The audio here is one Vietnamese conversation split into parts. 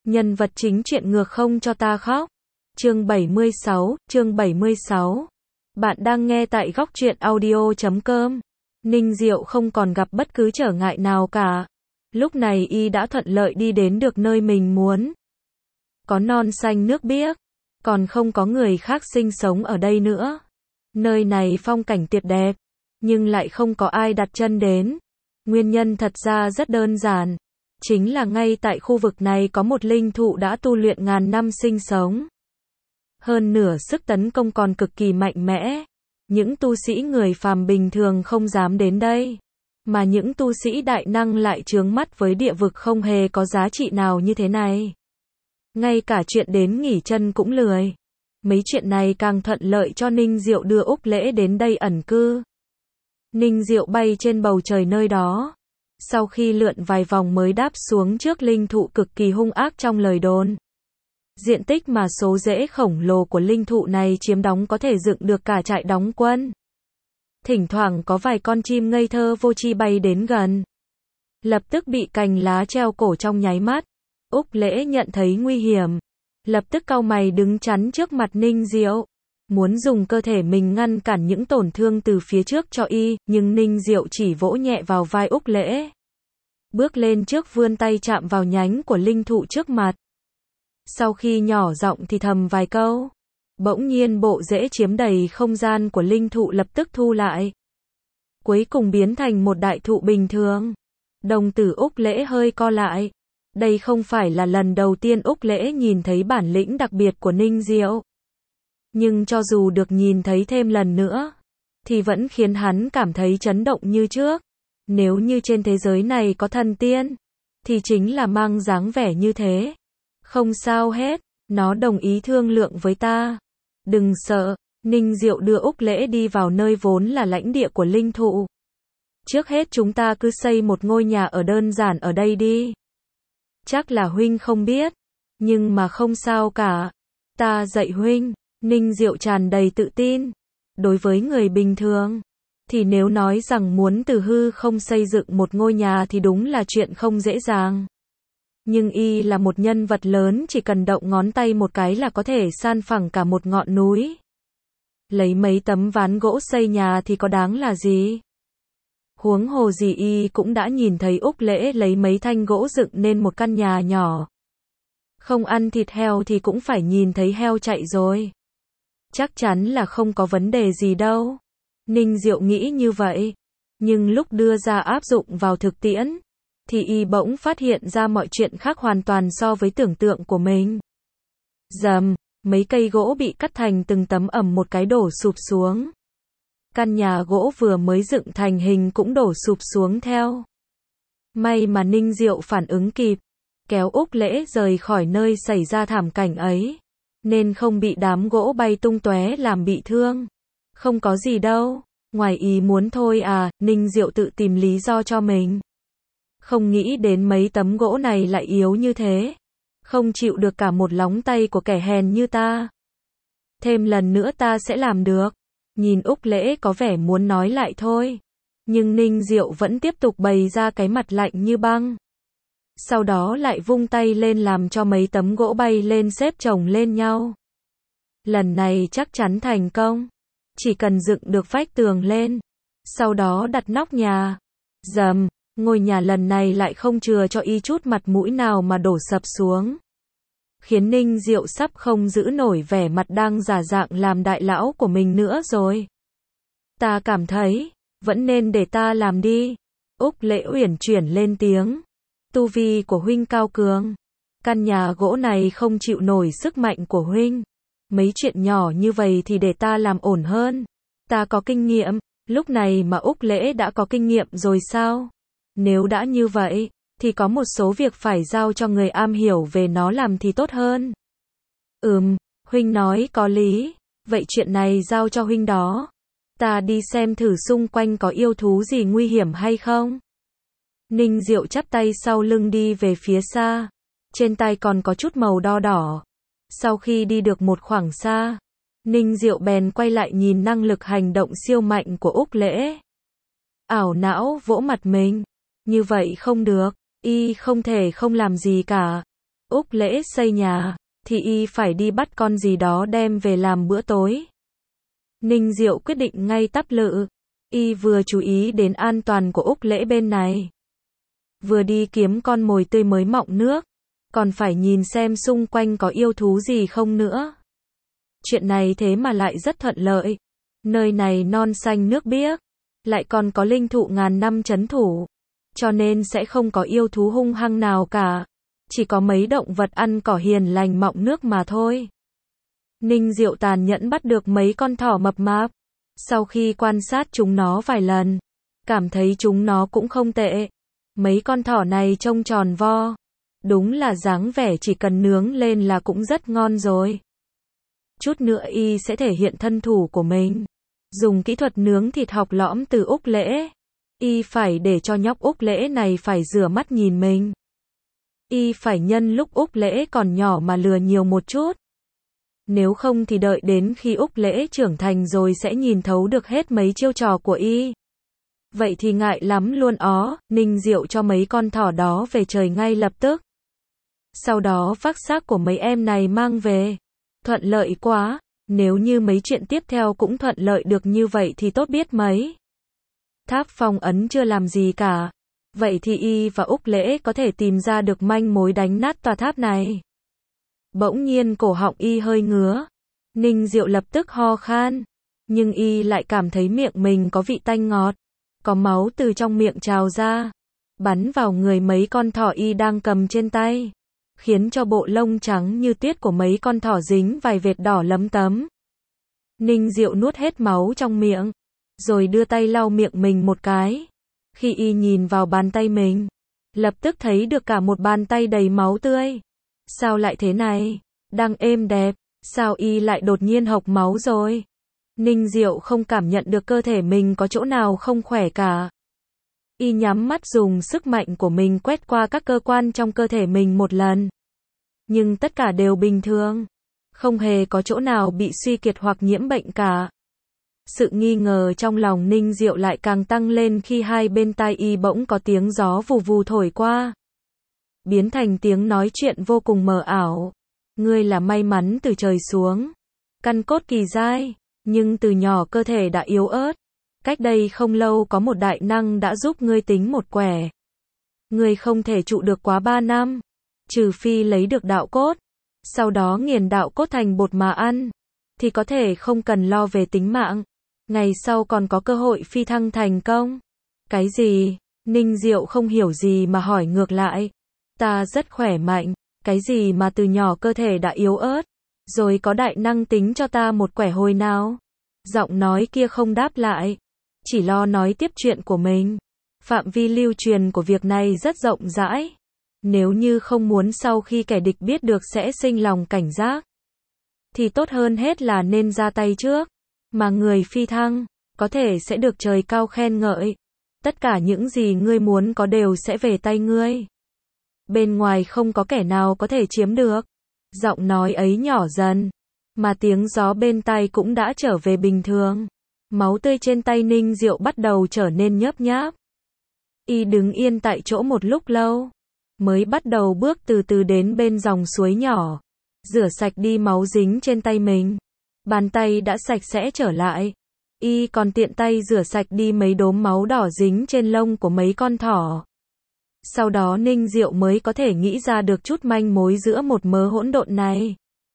Nhân vật chính chuyện ngược không cho ta khóc. Chương 76. Bạn đang nghe tại Góc Truyện Audio.com. Ninh Diệu không còn gặp bất cứ trở ngại nào cả. Lúc này y đã thuận lợi đi đến được nơi mình muốn. Có non xanh nước biếc, còn không có người khác sinh sống ở đây nữa. Nơi này phong cảnh tuyệt đẹp, nhưng lại không có ai đặt chân đến. Nguyên nhân thật ra rất đơn giản. Chính là ngay tại khu vực này có một linh thụ đã tu luyện ngàn năm sinh sống. Hơn nửa sức tấn công còn cực kỳ mạnh mẽ. Những tu sĩ người phàm bình thường không dám đến đây. Mà những tu sĩ đại năng lại chướng mắt với địa vực không hề có giá trị nào như thế này. Ngay cả chuyện đến nghỉ chân cũng lười. Mấy chuyện này càng thuận lợi cho Ninh Diệu đưa Úc Lễ đến đây ẩn cư. Ninh Diệu bay trên bầu trời nơi đó. Sau khi lượn vài vòng mới đáp xuống trước linh thụ cực kỳ hung ác trong lời đồn. Diện tích mà số rễ khổng lồ của linh thụ này chiếm đóng có thể dựng được cả trại đóng quân. Thỉnh thoảng có vài con chim ngây thơ vô tri bay đến gần. Lập tức bị cành lá treo cổ trong nháy mắt. Úc Lễ nhận thấy nguy hiểm. Lập tức cau mày đứng chắn trước mặt Ninh Diệu. Muốn dùng cơ thể mình ngăn cản những tổn thương từ phía trước cho y, nhưng Ninh Diệu chỉ vỗ nhẹ vào vai Úc Lễ. Bước lên trước vươn tay chạm vào nhánh của linh thụ trước mặt. Sau khi nhỏ giọng thì thầm vài câu, bỗng nhiên bộ rễ chiếm đầy không gian của linh thụ lập tức thu lại. Cuối cùng biến thành một đại thụ bình thường. Đồng tử Úc Lễ hơi co lại. Đây không phải là lần đầu tiên Úc Lễ nhìn thấy bản lĩnh đặc biệt của Ninh Diệu. Nhưng cho dù được nhìn thấy thêm lần nữa, thì vẫn khiến hắn cảm thấy chấn động như trước. Nếu như trên thế giới này có thần tiên, thì chính là mang dáng vẻ như thế. Không sao hết, nó đồng ý thương lượng với ta. Đừng sợ, Ninh Diệu đưa Úc Lễ đi vào nơi vốn là lãnh địa của linh thụ. Trước hết chúng ta cứ xây một ngôi nhà ở đơn giản ở đây đi. Chắc là huynh không biết, nhưng mà không sao cả. Ta dạy huynh. Ninh Diệu tràn đầy tự tin. Đối với người bình thường, thì nếu nói rằng muốn từ hư không xây dựng một ngôi nhà thì đúng là chuyện không dễ dàng. Nhưng y là một nhân vật lớn, chỉ cần động ngón tay một cái là có thể san phẳng cả một ngọn núi. Lấy mấy tấm ván gỗ xây nhà thì có đáng là gì? Huống hồ gì y cũng đã nhìn thấy Úc Lễ lấy mấy thanh gỗ dựng nên một căn nhà nhỏ. Không ăn thịt heo thì cũng phải nhìn thấy heo chạy rồi. Chắc chắn là không có vấn đề gì đâu. Ninh Diệu nghĩ như vậy. Nhưng lúc đưa ra áp dụng vào thực tiễn, thì y bỗng phát hiện ra mọi chuyện khác hoàn toàn so với tưởng tượng của mình. Rầm, mấy cây gỗ bị cắt thành từng tấm ầm một cái đổ sụp xuống. Căn nhà gỗ vừa mới dựng thành hình cũng đổ sụp xuống theo. May mà Ninh Diệu phản ứng kịp, kéo Úc Lễ rời khỏi nơi xảy ra thảm cảnh ấy, nên không bị đám gỗ bay tung tóe làm bị thương. Không có gì đâu, ngoài ý muốn thôi à, Ninh Diệu tự tìm lý do cho mình. Không nghĩ đến mấy tấm gỗ này lại yếu như thế. Không chịu được cả một lóng tay của kẻ hèn như ta. Thêm lần nữa ta sẽ làm được. Nhìn Úc Lễ có vẻ muốn nói lại thôi. Nhưng Ninh Diệu vẫn tiếp tục bày ra cái mặt lạnh như băng. Sau đó lại vung tay lên làm cho mấy tấm gỗ bay lên xếp chồng lên nhau. Lần này chắc chắn thành công. Chỉ cần dựng được vách tường lên. Sau đó đặt nóc nhà. Rầm, ngôi nhà lần này lại không chừa cho y chút mặt mũi nào mà đổ sập xuống. Khiến Ninh Diệu sắp không giữ nổi vẻ mặt đang giả dạng làm đại lão của mình nữa rồi. Ta cảm thấy, vẫn nên để ta làm đi. Úc Lễ uyển chuyển lên tiếng. Tu vi của huynh cao cường. Căn nhà gỗ này không chịu nổi sức mạnh của huynh. Mấy chuyện nhỏ như vậy thì để ta làm ổn hơn. Ta có kinh nghiệm. Lúc này mà Úc Lễ đã có kinh nghiệm rồi sao? Nếu đã như vậy, thì có một số việc phải giao cho người am hiểu về nó làm thì tốt hơn. Huynh nói có lý. Vậy chuyện này giao cho huynh đó. Ta đi xem thử xung quanh có yêu thú gì nguy hiểm hay không. Ninh Diệu chắp tay sau lưng đi về phía xa. Trên tay còn có chút màu đo đỏ. Sau khi đi được một khoảng xa, Ninh Diệu bèn quay lại nhìn năng lực hành động siêu mạnh của Úc Lễ. Ảo não vỗ mặt mình. Như vậy không được, y không thể không làm gì cả. Úc Lễ xây nhà, thì y phải đi bắt con gì đó đem về làm bữa tối. Ninh Diệu quyết định ngay tắp lự. Y vừa chú ý đến an toàn của Úc Lễ bên này, vừa đi kiếm con mồi tươi mới mọng nước, còn phải nhìn xem xung quanh có yêu thú gì không nữa. Chuyện này thế mà lại rất thuận lợi. Nơi này non xanh nước biếc, lại còn có linh thụ ngàn năm trấn thủ, cho nên sẽ không có yêu thú hung hăng nào cả. Chỉ có mấy động vật ăn cỏ hiền lành mọng nước mà thôi. Ninh Diệu tàn nhẫn bắt được mấy con thỏ mập mạp. Sau khi quan sát chúng nó vài lần, cảm thấy chúng nó cũng không tệ. Mấy con thỏ này trông tròn vo, đúng là dáng vẻ chỉ cần nướng lên là cũng rất ngon rồi. Chút nữa y sẽ thể hiện thân thủ của mình, dùng kỹ thuật nướng thịt học lõm từ Úc Lễ. Y phải để cho nhóc Úc Lễ này phải rửa mắt nhìn mình. Y phải nhân lúc Úc Lễ còn nhỏ mà lừa nhiều một chút. Nếu không thì đợi đến khi Úc Lễ trưởng thành rồi sẽ nhìn thấu được hết mấy chiêu trò của y. Vậy thì ngại lắm luôn ó. Ninh Diệu cho mấy con thỏ đó về trời ngay lập tức. Sau đó vác xác của mấy em này mang về. Thuận lợi quá, nếu như mấy chuyện tiếp theo cũng thuận lợi được như vậy thì tốt biết mấy. Tháp phong ấn chưa làm gì cả. Vậy thì y và Úc Lễ có thể tìm ra được manh mối đánh nát tòa tháp này. Bỗng nhiên cổ họng y hơi ngứa. Ninh Diệu lập tức ho khan. Nhưng y lại cảm thấy miệng mình có vị tanh ngọt. Có máu từ trong miệng trào ra, bắn vào người mấy con thỏ y đang cầm trên tay, khiến cho bộ lông trắng như tuyết của mấy con thỏ dính vài vệt đỏ lấm tấm. Ninh Diệu nuốt hết máu trong miệng, rồi đưa tay lau miệng mình một cái. Khi y nhìn vào bàn tay mình, lập tức thấy được cả một bàn tay đầy máu tươi. Sao lại thế này? Đang êm đẹp, sao y lại đột nhiên hộc máu rồi? Ninh Diệu không cảm nhận được cơ thể mình có chỗ nào không khỏe cả. Y nhắm mắt dùng sức mạnh của mình quét qua các cơ quan trong cơ thể mình một lần. Nhưng tất cả đều bình thường. Không hề có chỗ nào bị suy kiệt hoặc nhiễm bệnh cả. Sự nghi ngờ trong lòng Ninh Diệu lại càng tăng lên khi hai bên tai y bỗng có tiếng gió vù vù thổi qua. Biến thành tiếng nói chuyện vô cùng mờ ảo. Ngươi là may mắn từ trời xuống. Căn cốt kỳ dai. Nhưng từ nhỏ cơ thể đã yếu ớt. Cách đây không lâu có một đại năng đã giúp ngươi tính một quẻ. Ngươi không thể trụ được quá 3 năm. Trừ phi lấy được đạo cốt. Sau đó nghiền đạo cốt thành bột mà ăn. Thì có thể không cần lo về tính mạng. Ngày sau còn có cơ hội phi thăng thành công. Cái gì? Ninh Diệu không hiểu gì mà hỏi ngược lại. Ta rất khỏe mạnh. Cái gì mà từ nhỏ cơ thể đã yếu ớt? Rồi có đại năng tính cho ta một quẻ hồi nào? Giọng nói kia không đáp lại. Chỉ lo nói tiếp chuyện của mình. Phạm vi lưu truyền của việc này rất rộng rãi. Nếu như không muốn sau khi kẻ địch biết được sẽ sinh lòng cảnh giác, thì tốt hơn hết là nên ra tay trước. Mà người phi thăng, có thể sẽ được trời cao khen ngợi. Tất cả những gì ngươi muốn có đều sẽ về tay ngươi. Bên ngoài không có kẻ nào có thể chiếm được. Giọng nói ấy nhỏ dần, mà tiếng gió bên tai cũng đã trở về bình thường. Máu tươi trên tay Ninh Diệu bắt đầu trở nên nhớp nháp. Y đứng yên tại chỗ một lúc lâu, mới bắt đầu bước từ từ đến bên dòng suối nhỏ, rửa sạch đi máu dính trên tay mình. Bàn tay đã sạch sẽ trở lại. Y còn tiện tay rửa sạch đi mấy đốm máu đỏ dính trên lông của mấy con thỏ. Sau đó Ninh Diệu mới có thể nghĩ ra được chút manh mối giữa một mớ hỗn độn này.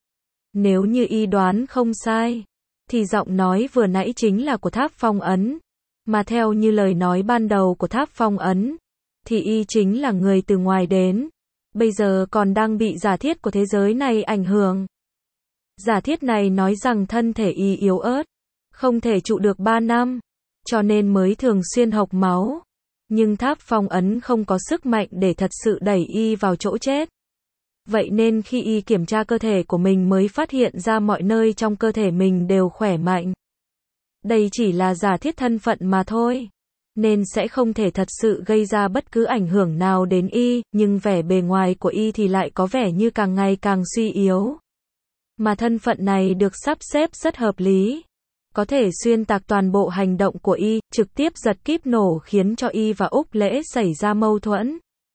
Nếu như y đoán không sai, thì giọng nói vừa nãy chính là của Tháp Phong Ấn. Mà theo như lời nói ban đầu của Tháp Phong Ấn, thì y chính là người từ ngoài đến. Bây giờ còn đang bị giả thiết của thế giới này ảnh hưởng. Giả thiết này nói rằng thân thể y yếu ớt, không thể trụ được 3 năm, cho nên mới thường xuyên hộc máu. Nhưng Tháp Phong Ấn không có sức mạnh để thật sự đẩy y vào chỗ chết. Vậy nên khi y kiểm tra cơ thể của mình mới phát hiện ra mọi nơi trong cơ thể mình đều khỏe mạnh. Đây chỉ là giả thiết thân phận mà thôi, nên sẽ không thể thật sự gây ra bất cứ ảnh hưởng nào đến y, nhưng vẻ bề ngoài của y thì lại có vẻ như càng ngày càng suy yếu. Mà thân phận này được sắp xếp rất hợp lý, có thể xuyên tạc toàn bộ hành động của y, trực tiếp giật kíp nổ khiến cho y và Úc Lễ xảy ra mâu thuẫn.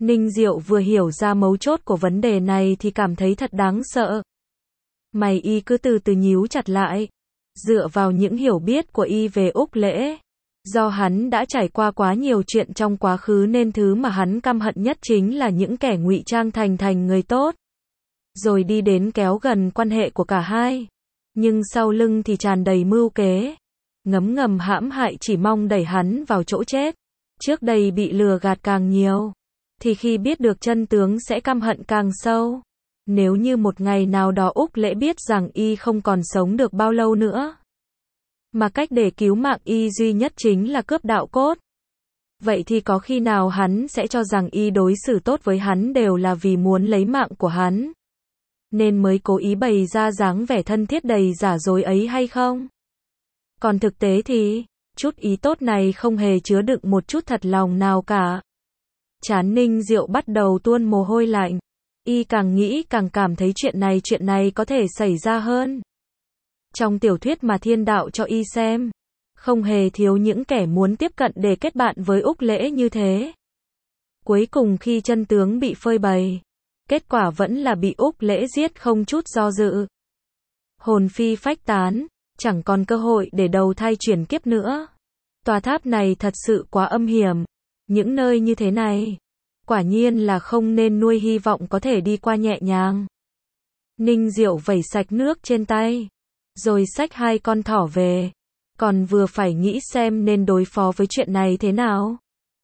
Ninh Diệu vừa hiểu ra mấu chốt của vấn đề này thì cảm thấy thật đáng sợ. Mày y cứ từ từ nhíu chặt lại. Dựa vào những hiểu biết của y về Úc Lễ, do hắn đã trải qua quá nhiều chuyện trong quá khứ nên thứ mà hắn căm hận nhất chính là những kẻ ngụy trang thành người tốt, rồi đi đến kéo gần quan hệ của cả hai. Nhưng sau lưng thì tràn đầy mưu kế, ngấm ngầm hãm hại chỉ mong đẩy hắn vào chỗ chết. Trước đây bị lừa gạt càng nhiều, thì khi biết được chân tướng sẽ căm hận càng sâu. Nếu như một ngày nào đó Úc Lễ biết rằng y không còn sống được bao lâu nữa, mà cách để cứu mạng y duy nhất chính là cướp đạo cốt, vậy thì có khi nào hắn sẽ cho rằng y đối xử tốt với hắn đều là vì muốn lấy mạng của hắn, nên mới cố ý bày ra dáng vẻ thân thiết đầy giả dối ấy hay không? Còn thực tế thì, chút ý tốt này không hề chứa đựng một chút thật lòng nào cả. Trán Ninh Diệu bắt đầu tuôn mồ hôi lạnh. Y càng nghĩ càng cảm thấy chuyện này có thể xảy ra hơn. Trong tiểu thuyết mà thiên đạo cho y xem, không hề thiếu những kẻ muốn tiếp cận để kết bạn với Úc Lễ như thế. Cuối cùng khi chân tướng bị phơi bày, kết quả vẫn là bị Úc Lễ giết không chút do dự. Hồn phi phách tán, chẳng còn cơ hội để đầu thai chuyển kiếp nữa. Tòa tháp này thật sự quá âm hiểm. Những nơi như thế này, quả nhiên là không nên nuôi hy vọng có thể đi qua nhẹ nhàng. Ninh Diệu vẩy sạch nước trên tay, rồi xách 2 con thỏ về. Còn vừa phải nghĩ xem nên đối phó với chuyện này thế nào.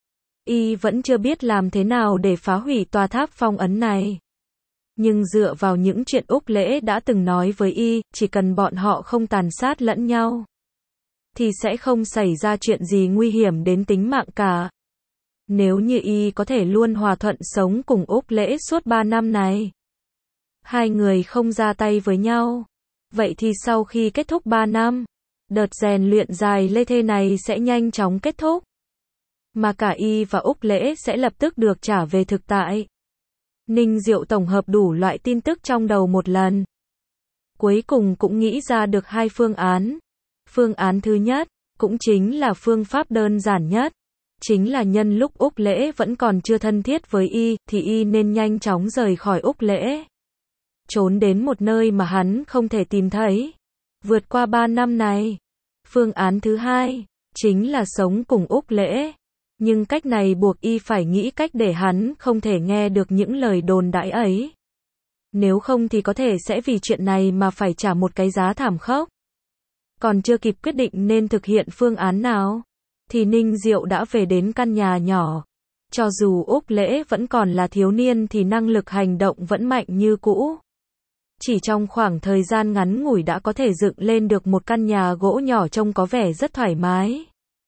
Y vẫn chưa biết làm thế nào để phá hủy tòa tháp phong ấn này. Nhưng dựa vào những chuyện Úc Lễ đã từng nói với y, chỉ cần bọn họ không tàn sát lẫn nhau, thì sẽ không xảy ra chuyện gì nguy hiểm đến tính mạng cả. Nếu như y có thể luôn hòa thuận sống cùng Úc Lễ suốt 3 năm này, hai người không ra tay với nhau, vậy thì sau khi kết thúc 3 năm, đợt rèn luyện dài lê thê này sẽ nhanh chóng kết thúc. Mà cả y và Úc Lễ sẽ lập tức được trả về thực tại. Ninh Diệu tổng hợp đủ loại tin tức trong đầu một lần. Cuối cùng cũng nghĩ ra được 2 phương án. Phương án thứ nhất, cũng chính là phương pháp đơn giản nhất. Chính là nhân lúc Úc Lễ vẫn còn chưa thân thiết với y, thì y nên nhanh chóng rời khỏi Úc Lễ. Trốn đến một nơi mà hắn không thể tìm thấy. Vượt qua 3 năm này. Phương án thứ hai, chính là sống cùng Úc Lễ. Nhưng cách này buộc y phải nghĩ cách để hắn không thể nghe được những lời đồn đại ấy. Nếu không thì có thể sẽ vì chuyện này mà phải trả một cái giá thảm khốc. Còn chưa kịp quyết định nên thực hiện phương án nào, thì Ninh Diệu đã về đến căn nhà nhỏ. Cho dù Úc Lễ vẫn còn là thiếu niên thì năng lực hành động vẫn mạnh như cũ. Chỉ trong khoảng thời gian ngắn ngủi đã có thể dựng lên được một căn nhà gỗ nhỏ trông có vẻ rất thoải mái.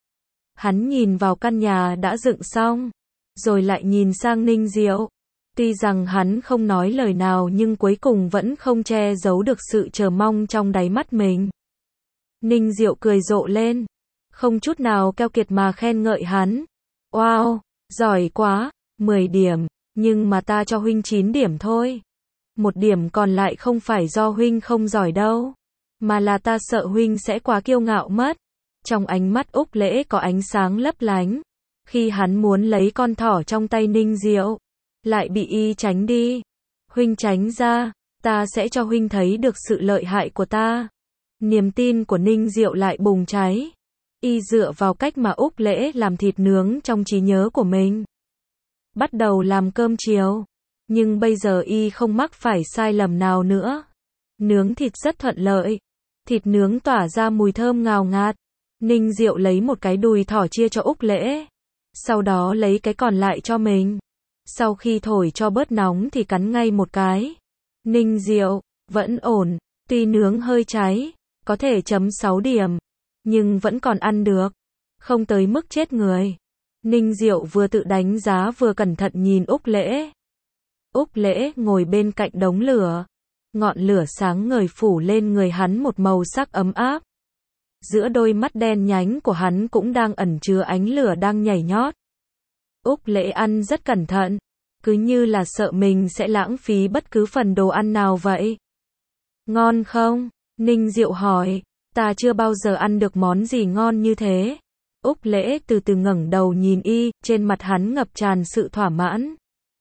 Hắn nhìn vào căn nhà đã dựng xong, rồi lại nhìn sang Ninh Diệu. Tuy rằng hắn không nói lời nào nhưng cuối cùng vẫn không che giấu được sự chờ mong trong đáy mắt mình. Ninh Diệu cười rộ lên, không chút nào keo kiệt mà khen ngợi hắn. Wow, giỏi quá, 10 điểm, nhưng mà ta cho huynh 9 điểm thôi. 1 điểm còn lại không phải do huynh không giỏi đâu, mà là ta sợ huynh sẽ quá kiêu ngạo mất. Trong ánh mắt Úc Lễ có ánh sáng lấp lánh. Khi hắn muốn lấy con thỏ trong tay Ninh Diệu, lại bị y tránh đi. Huynh tránh ra, ta sẽ cho huynh thấy được sự lợi hại của ta. Niềm tin của Ninh Diệu lại bùng cháy. Y dựa vào cách mà Úc Lễ làm thịt nướng trong trí nhớ của mình, bắt đầu làm cơm chiều. Nhưng bây giờ y không mắc phải sai lầm nào nữa. Nướng thịt rất thuận lợi. Thịt nướng tỏa ra mùi thơm ngào ngạt. Ninh Diệu lấy một cái đùi thỏ chia cho Úc Lễ. Sau đó lấy cái còn lại cho mình. Sau khi thổi cho bớt nóng thì cắn ngay một cái. Ninh Diệu, vẫn ổn. Tuy nướng hơi cháy, có thể chấm 6 điểm. Nhưng vẫn còn ăn được. Không tới mức chết người. Ninh Diệu vừa tự đánh giá vừa cẩn thận nhìn Úc Lễ. Úc Lễ ngồi bên cạnh đống lửa. Ngọn lửa sáng ngời phủ lên người hắn một màu sắc ấm áp. Giữa đôi mắt đen nhánh của hắn cũng đang ẩn chứa ánh lửa đang nhảy nhót. Úc Lễ ăn rất cẩn thận, cứ như là sợ mình sẽ lãng phí bất cứ phần đồ ăn nào vậy. Ngon không? Ninh Diệu hỏi. Ta chưa bao giờ ăn được món gì ngon như thế. Úc Lễ từ từ ngẩng đầu nhìn y, trên mặt hắn ngập tràn sự thỏa mãn.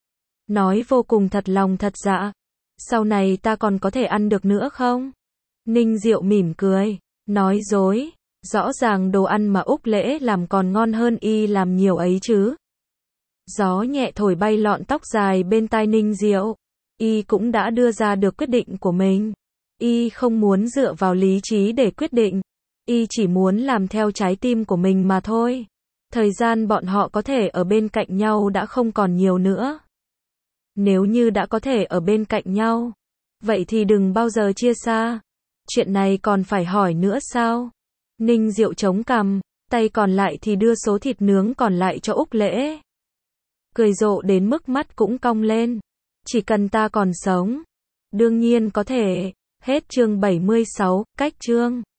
nói vô cùng thật lòng thật dạ. Sau này ta còn có thể ăn được nữa không? Ninh Diệu mỉm cười, nói dối, rõ ràng đồ ăn mà Úc Lễ làm còn ngon hơn y làm nhiều ấy chứ. Gió nhẹ thổi bay lọn tóc dài bên tai Ninh Diệu, y cũng đã đưa ra được quyết định của mình. Y không muốn dựa vào lý trí để quyết định, y chỉ muốn làm theo trái tim của mình mà thôi. Thời gian bọn họ có thể ở bên cạnh nhau đã không còn nhiều nữa. Nếu như đã có thể ở bên cạnh nhau, vậy thì đừng bao giờ chia xa. Chuyện này còn phải hỏi nữa sao? Ninh Diệu chống cằm, tay còn lại thì đưa số thịt nướng còn lại cho Úc Lễ. Cười rộ đến mức mắt cũng cong lên. Chỉ cần ta còn sống. Đương nhiên có thể. Hết chương 76, cách chương.